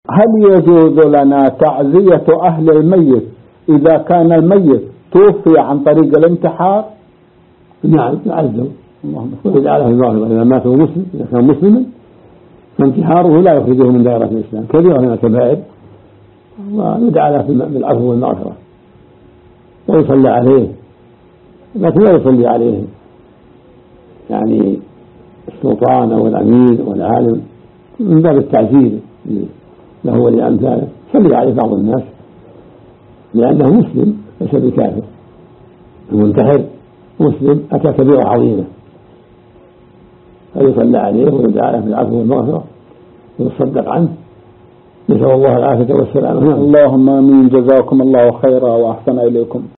هل يجوز لنا تعزية أهل الميت إذا كان الميت توفي عن طريق الانتحار؟ نعم يعزوا ويدعى له المغفرة إذا مات مسلم، إذا كان مسلما فانتحاره لا يخرجه من دائرة الإسلام، كبيرة من الكبائر، ويدعى له بالعفو والمغفرة ويصلى عليه، لكن لا يصلي عليه يعني السلطان أو الأمير أو العالم من باب التعزير له ولأمثاله. صلي عليه بعض الناس لأنه مسلم ليس بكافر، المنتحر مسلم أتى كبيرة عظيمة، فيصلى عليه ويدعى له بالعفو والمغفرة ويصدق عنه، نسأل الله العافية والسلامة. اللهم آمين. جزاكم الله خيرا وأحسن إليكم.